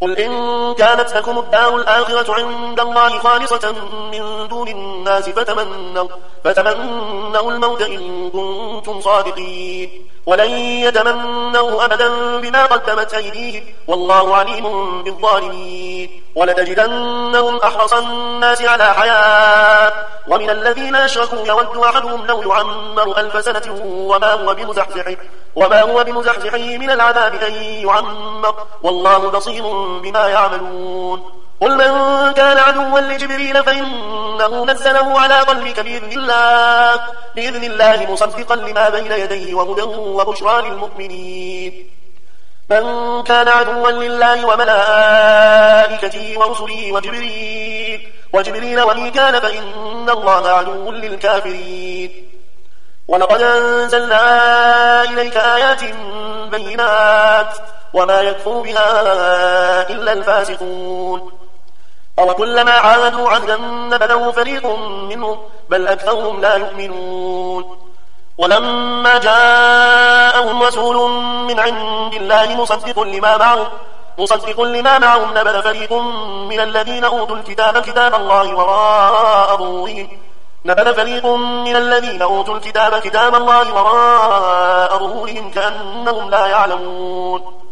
قل إن كانت لكم الدار الآخرة عند الله خالصة من دون الناس فتمنوا الموت إن كنتم صادقين ولن يتمنوا أبدا بما قدمت أيديهم والله عليم بالظالمين ولتجدنهم أحرص الناس على حياة ومن الذين أشركوا يود أحدهم لو يعمر 1000 سنة وما هو بمزحزحه من العذاب أن يعمر والله بصير بما يعملون قل من كان عدوا لجبريل فإنه نزله على قلبك بإذن الله مصدقا لما بين يديه وهدى وبشرى للمؤمنين من كان عدوا لله وملائكته ورسله وجبريل وميكال فإن الله عدو للكافرين ولقد أنزلنا إليك آيات بينات وما يكفر بها إلا الفاسقون أوكلما عاهدوا عهدا نبذه فريق منهم بل أكثرهم لا يؤمنون ولما جاءهم رسول من عند الله مصدق لما معهم نبذ فريق من الذين أوتوا الكتاب كتاب الله وراء ظهورهم كأنهم لا يعلمون